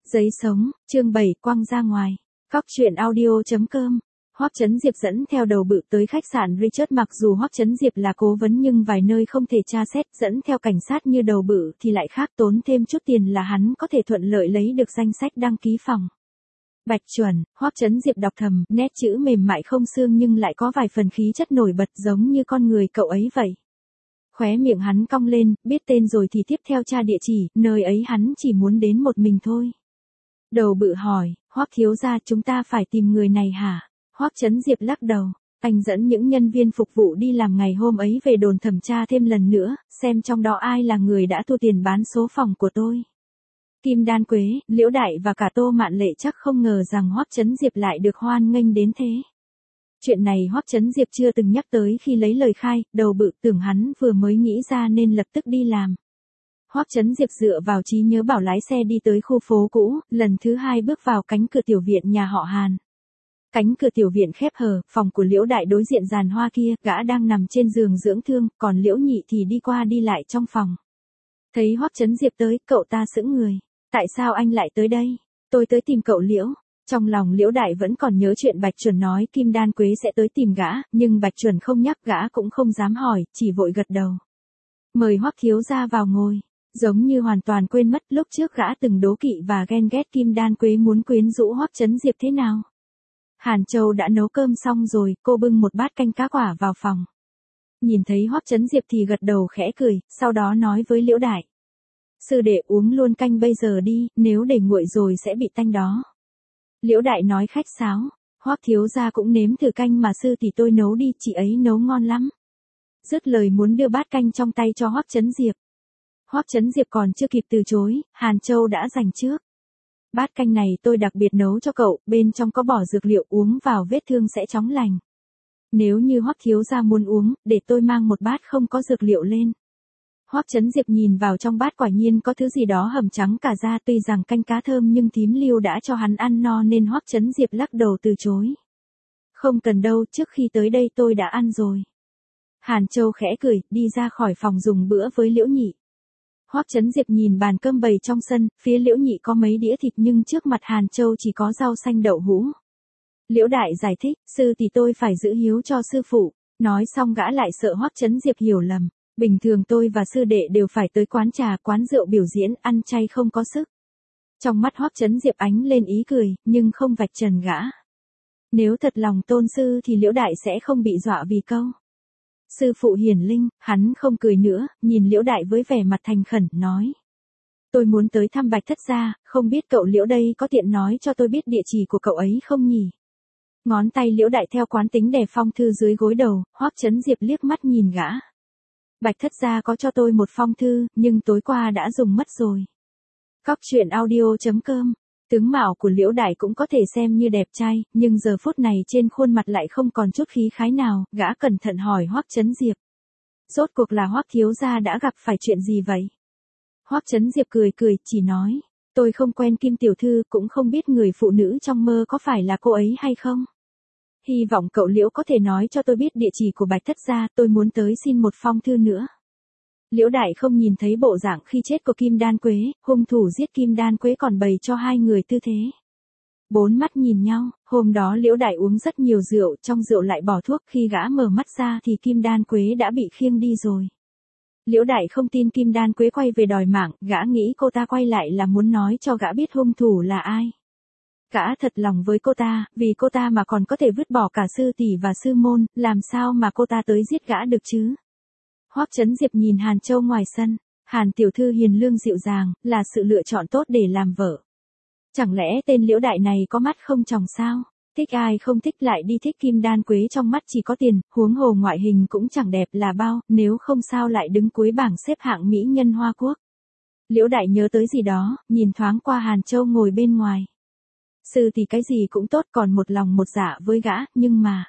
Giấy sống, chương 7 quăng ra ngoài. Cóc truyện audio.com. Hoắc Chấn Diệp dẫn theo đầu bự tới khách sạn Richard, mặc dù Hoắc Chấn Diệp là cố vấn nhưng vài nơi không thể tra xét, dẫn theo cảnh sát như đầu bự thì lại khác, tốn thêm chút tiền là hắn có thể thuận lợi lấy được danh sách đăng ký phòng. Bạch chuẩn, Hoắc Chấn Diệp đọc thầm, nét chữ mềm mại không xương nhưng lại có vài phần khí chất nổi bật giống như con người cậu ấy vậy. Khóe miệng hắn cong lên, biết tên rồi thì tiếp theo tra địa chỉ, nơi ấy hắn chỉ muốn đến một mình thôi. Đầu bự hỏi, Hoắc thiếu gia, chúng ta phải tìm người này hả? Hoắc Chấn Diệp lắc đầu, anh dẫn những nhân viên phục vụ đi làm ngày hôm ấy về đồn thẩm tra thêm lần nữa, xem trong đó ai là người đã thu tiền bán số phòng của tôi. Kim Đan Quế, Liễu Đại và cả Tô Mạn Lệ chắc không ngờ rằng Hoắc Chấn Diệp lại được hoan nghênh đến thế. Chuyện này Hoắc Chấn Diệp chưa từng nhắc tới khi lấy lời khai, đầu bự tưởng hắn vừa mới nghĩ ra nên lập tức đi làm. Hoắc Chấn Diệp dựa vào trí nhớ bảo lái xe đi tới khu phố cũ, lần thứ hai bước vào cánh cửa tiểu viện nhà họ Hàn. Cánh cửa tiểu viện khép hờ, phòng của Liễu Đại đối diện giàn hoa kia, gã đang nằm trên giường dưỡng thương, còn Liễu Nhị thì đi qua đi lại trong phòng. Thấy Hoắc Chấn Diệp tới, cậu ta sững người. Tại sao anh lại tới đây? Tôi tới tìm cậu Liễu. Trong lòng Liễu Đại vẫn còn nhớ chuyện Bạch Chuẩn nói Kim Đan Quế sẽ tới tìm gã, nhưng Bạch Chuẩn không nhắc, gã cũng không dám hỏi, chỉ vội gật đầu. Mời Hoắc thiếu gia vào ngồi. Giống như hoàn toàn quên mất lúc trước gã từng đố kỵ và ghen ghét Kim Đan Quế muốn quyến rũ Hoắc Chấn Diệp thế nào. Hàn Châu đã nấu cơm xong rồi, cô bưng một bát canh cá quả vào phòng. Nhìn thấy Hoắc Chấn Diệp thì gật đầu khẽ cười, sau đó nói với Liễu Đại. Sư đệ uống luôn canh bây giờ đi, nếu để nguội rồi sẽ bị tanh đó. Liễu Đại nói khách sáo, Hoắc thiếu gia cũng nếm thử canh mà sư tỷ tôi nấu đi, chị ấy nấu ngon lắm. Dứt lời muốn đưa bát canh trong tay cho Hoắc Chấn Diệp. Hoắc Chấn Diệp còn chưa kịp từ chối, Hàn Châu đã giành trước. Bát canh này tôi đặc biệt nấu cho cậu, bên trong có bỏ dược liệu, uống vào vết thương sẽ chóng lành. Nếu như Hoắc thiếu gia muốn uống, để tôi mang một bát không có dược liệu lên. Hoắc Chấn Diệp nhìn vào trong bát, quả nhiên có thứ gì đó hầm trắng cả da, tuy rằng canh cá thơm nhưng thím Lưu đã cho hắn ăn no nên Hoắc Chấn Diệp lắc đầu từ chối. Không cần đâu, trước khi tới đây tôi đã ăn rồi. Hàn Châu khẽ cười, đi ra khỏi phòng dùng bữa với Liễu Nhị. Hoắc Chấn Diệp nhìn bàn cơm bày trong sân, phía Liễu Nhị có mấy đĩa thịt nhưng trước mặt Hàn Châu chỉ có rau xanh đậu hũ. Liễu Đại giải thích, sư tỷ tôi phải giữ hiếu cho sư phụ. Nói xong gã lại sợ Hoắc Chấn Diệp hiểu lầm. Bình thường tôi và sư đệ đều phải tới quán trà, quán rượu biểu diễn, ăn chay không có sức. Trong mắt Hoắc Chấn Diệp ánh lên ý cười, nhưng không vạch trần gã. Nếu thật lòng tôn sư thì Liễu Đại sẽ không bị dọa vì câu. Sư phụ hiển linh, hắn không cười nữa, nhìn Liễu Đại với vẻ mặt thành khẩn, nói. Tôi muốn tới thăm Bạch thất gia, không biết cậu Liễu đây có tiện nói cho tôi biết địa chỉ của cậu ấy không nhỉ? Ngón tay Liễu Đại theo quán tính đè phong thư dưới gối đầu, Hoắc Chấn Diệp liếc mắt nhìn gã. Bạch thất gia có cho tôi một phong thư, nhưng tối qua đã dùng mất rồi. Cóc truyện audio.com. Tướng mạo của Liễu Đại cũng có thể xem như đẹp trai, nhưng giờ phút này trên khuôn mặt lại không còn chút khí khái nào, gã cẩn thận hỏi Hoắc Chấn Diệp. Rốt cuộc là Hoắc thiếu gia đã gặp phải chuyện gì vậy? Hoắc Chấn Diệp cười cười, chỉ nói, tôi không quen Kim tiểu thư, cũng không biết người phụ nữ trong mơ có phải là cô ấy hay không. Hy vọng cậu Liễu có thể nói cho tôi biết địa chỉ của Bạch thất gia, tôi muốn tới xin một phong thư nữa. Liễu Đại không nhìn thấy bộ dạng khi chết của Kim Đan Quế, hung thủ giết Kim Đan Quế còn bày cho hai người tư thế. Bốn mắt nhìn nhau, hôm đó Liễu Đại uống rất nhiều rượu, trong rượu lại bỏ thuốc, khi gã mở mắt ra thì Kim Đan Quế đã bị khiêng đi rồi. Liễu Đại không tin Kim Đan Quế quay về đòi mạng, gã nghĩ cô ta quay lại là muốn nói cho gã biết hung thủ là ai. Gã thật lòng với cô ta, vì cô ta mà còn có thể vứt bỏ cả sư tỷ và sư môn, làm sao mà cô ta tới giết gã được chứ? Hoắc Chấn Diệp nhìn Hàn Châu ngoài sân, Hàn tiểu thư hiền lương dịu dàng, là sự lựa chọn tốt để làm vợ. Chẳng lẽ tên Liễu Đại này có mắt không tròng sao? Thích ai không thích lại đi thích Kim Đan Quế, trong mắt chỉ có tiền, huống hồ ngoại hình cũng chẳng đẹp là bao, nếu không sao lại đứng cuối bảng xếp hạng mỹ nhân Hoa Quốc. Liễu Đại nhớ tới gì đó, nhìn thoáng qua Hàn Châu ngồi bên ngoài. Sư thì cái gì cũng tốt, còn một lòng một dạ với gã, nhưng mà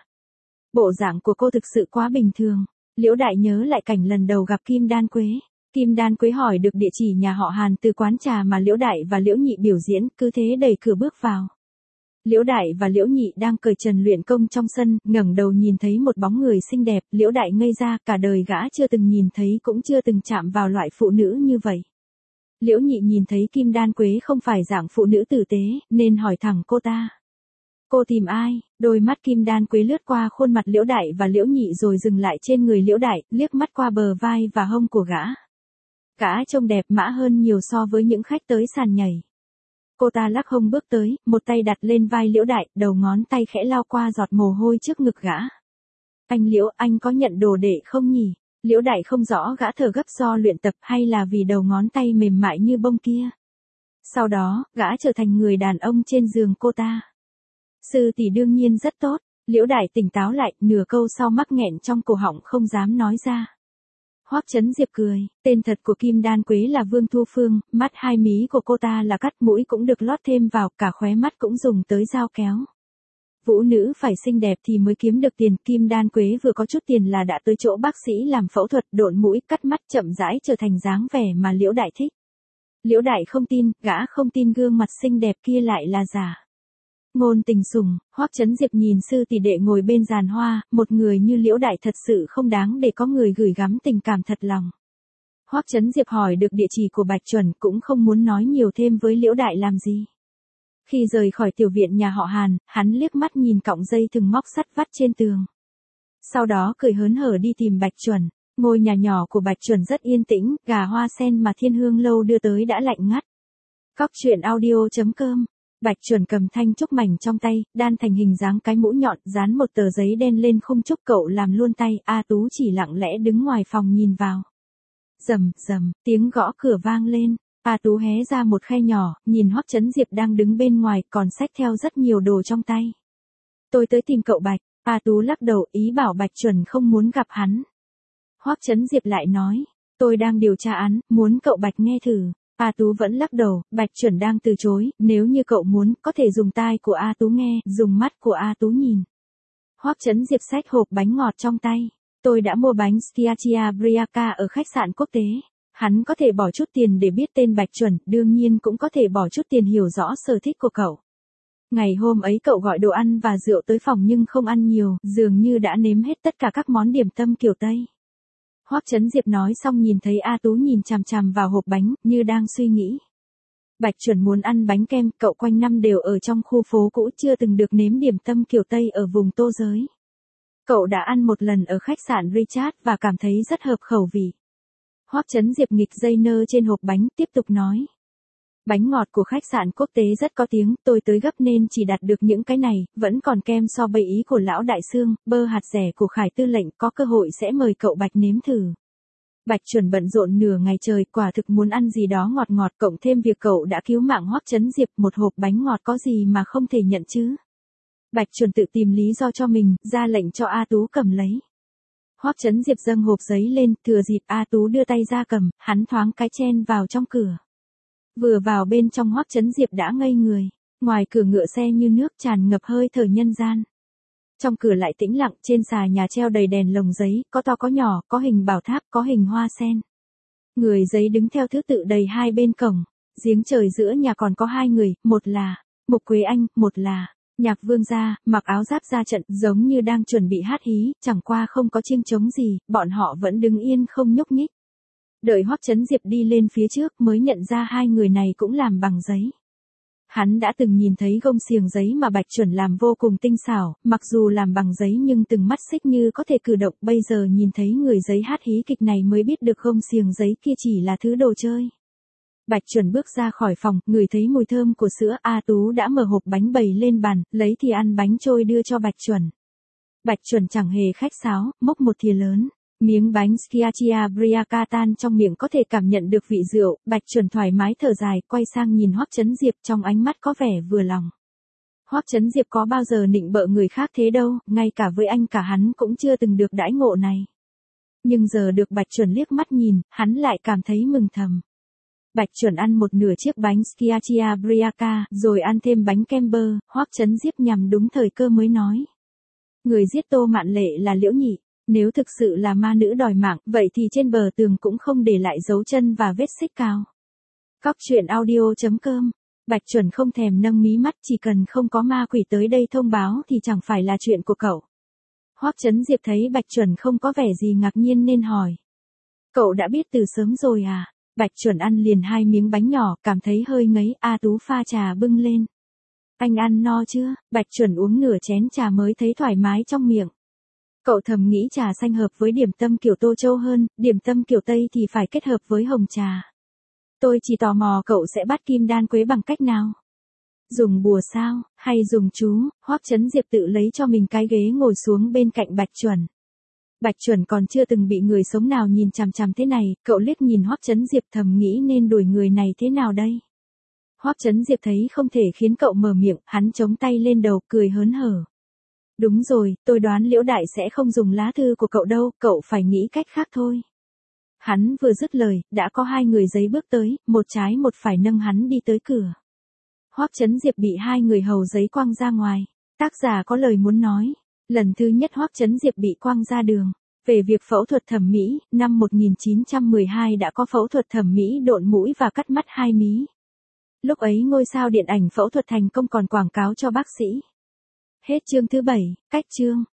bộ dạng của cô thực sự quá bình thường. Liễu Đại nhớ lại cảnh lần đầu gặp Kim Đan Quế. Kim Đan Quế hỏi được địa chỉ nhà họ Hàn từ quán trà mà Liễu Đại và Liễu Nhị biểu diễn, cứ thế đẩy cửa bước vào. Liễu Đại và Liễu Nhị đang cởi trần luyện công trong sân, ngẩng đầu nhìn thấy một bóng người xinh đẹp, Liễu Đại ngây ra, cả đời gã chưa từng nhìn thấy cũng chưa từng chạm vào loại phụ nữ như vậy. Liễu Nhị nhìn thấy Kim Đan Quế không phải dạng phụ nữ tử tế, nên hỏi thẳng cô ta. Cô tìm ai? Đôi mắt Kim Đan Quế lướt qua khuôn mặt Liễu Đại và Liễu Nhị rồi dừng lại trên người Liễu Đại, liếc mắt qua bờ vai và hông của gã. Gã trông đẹp mã hơn nhiều so với những khách tới sàn nhảy. Cô ta lắc hông bước tới, một tay đặt lên vai Liễu Đại, đầu ngón tay khẽ lao qua giọt mồ hôi trước ngực gã. Anh Liễu, anh có nhận đồ đệ không nhỉ? Liễu Đại không rõ gã thở gấp do luyện tập hay là vì đầu ngón tay mềm mại như bông kia. Sau đó, gã trở thành người đàn ông trên giường cô ta. Sư tỷ đương nhiên rất tốt. Liễu Đại tỉnh táo lại, nửa câu sau mắc nghẹn trong cổ họng không dám nói ra. Hoắc Chấn Diệp cười, tên thật của Kim Đan Quế là Vương Thu Phương, mắt hai mí của cô ta là cắt, mũi cũng được lót thêm vào, cả khóe mắt cũng dùng tới dao kéo. Vũ nữ phải xinh đẹp thì mới kiếm được tiền, Kim Đan Quế vừa có chút tiền là đã tới chỗ bác sĩ làm phẫu thuật độn mũi, cắt mắt, chậm rãi trở thành dáng vẻ mà Liễu Đại thích. Liễu Đại không tin, gã không tin gương mặt xinh đẹp kia lại là giả. Ngôn tình sủng, Hoắc Chấn Diệp nhìn sư tỷ đệ ngồi bên giàn hoa, một người như Liễu Đại thật sự không đáng để có người gửi gắm tình cảm thật lòng. Hoắc Chấn Diệp hỏi được địa chỉ của Bạch Chuẩn cũng không muốn nói nhiều thêm với Liễu Đại làm gì. Khi rời khỏi tiểu viện nhà họ Hàn, hắn liếc mắt nhìn cọng dây thừng móc sắt vắt trên tường. Sau đó cười hớn hở đi tìm Bạch Chuẩn. Ngôi nhà nhỏ của Bạch Chuẩn rất yên tĩnh, gà hoa sen mà Thiên Hương Lâu đưa tới đã lạnh ngắt. Cóc truyện audio.com. Bạch Chuẩn cầm thanh trúc mảnh trong tay, đan thành hình dáng cái mũ nhọn, dán một tờ giấy đen lên khung trúc, cậu làm luôn tay, A Tú chỉ lặng lẽ đứng ngoài phòng nhìn vào. Rầm rầm, tiếng gõ cửa vang lên. A Tú hé ra một khe nhỏ, nhìn Hoắc Chấn Diệp đang đứng bên ngoài, còn xách theo rất nhiều đồ trong tay. Tôi tới tìm cậu Bạch. A Tú lắc đầu, ý bảo Bạch Chuẩn không muốn gặp hắn. Hoắc Chấn Diệp lại nói, tôi đang điều tra án, muốn cậu Bạch nghe thử. A Tú vẫn lắc đầu, Bạch Chuẩn đang từ chối, nếu như cậu muốn, có thể dùng tai của A Tú nghe, dùng mắt của A Tú nhìn. Hoắc Chấn Diệp xách hộp bánh ngọt trong tay. Tôi đã mua bánh Schiaccia Briaca ở khách sạn quốc tế. Hắn có thể bỏ chút tiền để biết tên Bạch Chuẩn, đương nhiên cũng có thể bỏ chút tiền hiểu rõ sở thích của cậu. Ngày hôm ấy cậu gọi đồ ăn và rượu tới phòng nhưng không ăn nhiều, dường như đã nếm hết tất cả các món điểm tâm kiểu Tây. Hoắc Chấn Diệp nói xong nhìn thấy A Tú nhìn chằm chằm vào hộp bánh, như đang suy nghĩ. Bạch Chuẩn muốn ăn bánh kem, cậu quanh năm đều ở trong khu phố cũ chưa từng được nếm điểm tâm kiểu Tây ở vùng Tô Giới. Cậu đã ăn một lần ở khách sạn Richard và cảm thấy rất hợp khẩu vị. Hoắc Chấn Diệp nghịch dây nơ trên hộp bánh, tiếp tục nói. Bánh ngọt của khách sạn quốc tế rất có tiếng, tôi tới gấp nên chỉ đặt được những cái này, vẫn còn kem so bầy ý của lão đại xương, bơ hạt rẻ của Khải Tư lệnh, có cơ hội sẽ mời cậu Bạch nếm thử. Bạch Chuẩn bận rộn nửa ngày trời, quả thực muốn ăn gì đó ngọt ngọt, cộng thêm việc cậu đã cứu mạng Hoắc Chấn Diệp, một hộp bánh ngọt có gì mà không thể nhận chứ. Bạch Chuẩn tự tìm lý do cho mình, ra lệnh cho A Tú cầm lấy. Hoắc Chấn Diệp dâng hộp giấy lên, thừa dịp A Tú đưa tay ra cầm, hắn thoáng cái chen vào trong cửa. Vừa vào bên trong Hoắc Chấn Diệp đã ngây người, ngoài cửa ngựa xe như nước tràn ngập hơi thở nhân gian. Trong cửa lại tĩnh lặng, trên xà nhà treo đầy đèn lồng giấy, có to có nhỏ, có hình bảo tháp, có hình hoa sen. Người giấy đứng theo thứ tự đầy hai bên cổng, giếng trời giữa nhà còn có hai người, một là Mục Quế Anh, một là Nhạc Vương gia, mặc áo giáp ra trận, giống như đang chuẩn bị hát hí, chẳng qua không có chiêng trống gì, bọn họ vẫn đứng yên không nhúc nhích. Đợi Hoắc Chấn Diệp đi lên phía trước mới nhận ra hai người này cũng làm bằng giấy. Hắn đã từng nhìn thấy gông xiềng giấy mà Bạch Chuẩn làm vô cùng tinh xảo, mặc dù làm bằng giấy nhưng từng mắt xích như có thể cử động, bây giờ nhìn thấy người giấy hát hí kịch này mới biết được gông xiềng giấy kia chỉ là thứ đồ chơi. Bạch Chuẩn bước ra khỏi phòng, ngửi thấy mùi thơm của sữa, A Tú đã mở hộp bánh bày lên bàn, lấy thìa ăn bánh trôi đưa cho Bạch Chuẩn. Bạch Chuẩn chẳng hề khách sáo, múc một thìa lớn. Miếng bánh Schiaccia Briaca tan trong miệng có thể cảm nhận được vị rượu, Bạch Chuẩn thoải mái thở dài, quay sang nhìn Hoắc Chấn Diệp, trong ánh mắt có vẻ vừa lòng. Hoắc Chấn Diệp có bao giờ nịnh bợ người khác thế đâu, ngay cả với anh cả hắn cũng chưa từng được đãi ngộ này. Nhưng giờ được Bạch Chuẩn liếc mắt nhìn, hắn lại cảm thấy mừng thầm. Bạch Chuẩn ăn một nửa chiếc bánh Schiaccia Briaca, rồi ăn thêm bánh kem bơ, Hoắc Chấn Diệp nhằm đúng thời cơ mới nói. Người giết Tô Mạn Lệ là Liễu Nhị. Nếu thực sự là ma nữ đòi mạng, vậy thì trên bờ tường cũng không để lại dấu chân và vết xích cao. Cóc truyện audio.com. Bạch Chuẩn không thèm nâng mí mắt, chỉ cần không có ma quỷ tới đây thông báo thì chẳng phải là chuyện của cậu. Hoắc Chấn Diệp thấy Bạch Chuẩn không có vẻ gì ngạc nhiên nên hỏi. Cậu đã biết từ sớm rồi à? Bạch Chuẩn ăn liền 2 miếng bánh nhỏ, cảm thấy hơi ngấy, A Tú pha trà bưng lên. Anh ăn no chưa? Bạch Chuẩn uống nửa chén trà mới thấy thoải mái trong miệng. Cậu thầm nghĩ trà xanh hợp với điểm tâm kiểu Tô Châu hơn, điểm tâm kiểu Tây thì phải kết hợp với hồng trà. Tôi chỉ tò mò cậu sẽ bắt kim đan quế bằng cách nào? Dùng bùa sao, hay dùng chú? Hoắc Chấn Diệp tự lấy cho mình cái ghế ngồi xuống bên cạnh Bạch Chuẩn. Bạch Chuẩn còn chưa từng bị người sống nào nhìn chằm chằm thế này, cậu liếc nhìn Hoắc Chấn Diệp thầm nghĩ nên đuổi người này thế nào đây? Hoắc Chấn Diệp thấy không thể khiến cậu mở miệng, hắn chống tay lên đầu cười hớn hở. Đúng rồi, tôi đoán Liễu Đại sẽ không dùng lá thư của cậu đâu, cậu phải nghĩ cách khác thôi. Hắn vừa dứt lời, đã có 2 người giấy bước tới, một trái một phải nâng hắn đi tới cửa. Hoắc Chấn Diệp bị 2 người hầu giấy quăng ra ngoài. Tác giả có lời muốn nói. Lần thứ nhất Hoắc Chấn Diệp bị quăng ra đường. Về việc phẫu thuật thẩm mỹ, năm 1912 đã có phẫu thuật thẩm mỹ độn mũi và cắt mắt 2 mí. Lúc ấy ngôi sao điện ảnh phẫu thuật thành công còn quảng cáo cho bác sĩ. Hết chương thứ 7, cách chương.